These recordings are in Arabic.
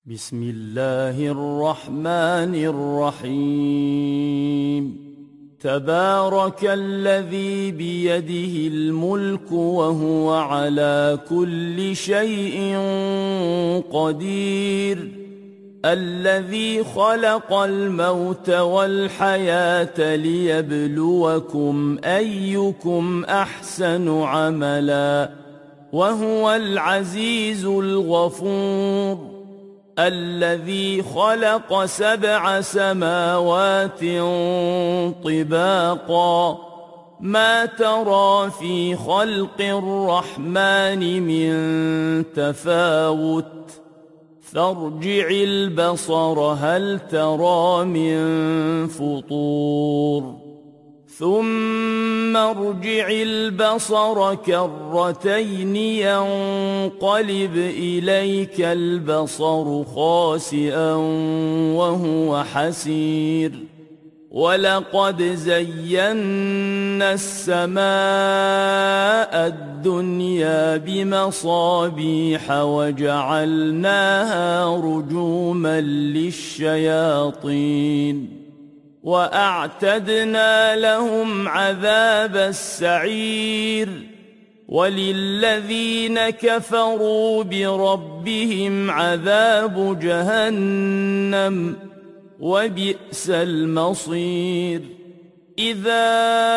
بسم الله الرحمن الرحيم. تبارك الذي بيده الملك وهو على كل شيء قدير، الذي خلق الموت والحياة ليبلوكم أيكم أحسن عملا، وهو العزيز الغفور، الذي خلق 7 سماوات طباقا، ما ترى في خلق الرحمن من تفاوت، فارجع البصر هل ترى من فطور، ثم ارجع البصر كرتين ينقلب إليك البصر خاسئا وهو حسير، ولقد زينا السماء الدنيا بمصابيح وجعلناها رجوما للشياطين، وأعتدنا لهم عذاب السعير، وللذين كفروا بربهم عذاب جهنم، وبئس المصير. إذا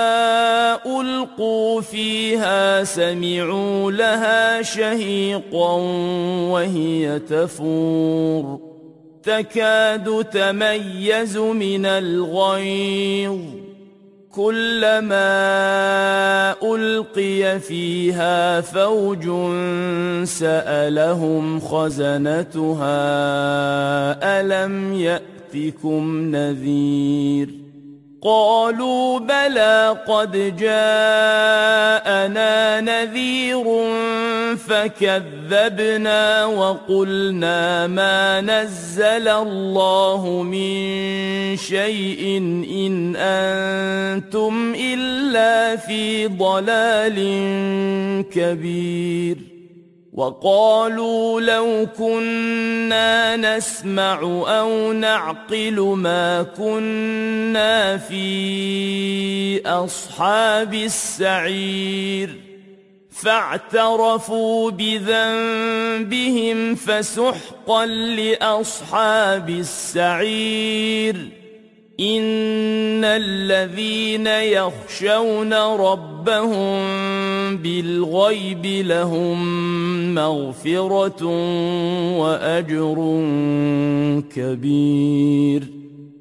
ألقوا فيها سمعوا لها شهيقا وهي تفور، تكاد تميز من الغيظ، كلما ألقي فيها فوج سألهم خزنتها ألم يأتكم نذير، قالوا بلى قد جاءنا نذير فكذبنا وقلنا ما نزل الله من شيء إن أنتم إلا في ضلال كبير، وقالوا لو كنا نسمع أو نعقل ما كنا في أصحاب السعير، فاعترفوا بذنبهم فسحقا لأصحاب السعير. إن الذين يخشون ربهم بالغيب لهم مغفرة وأجر كبير.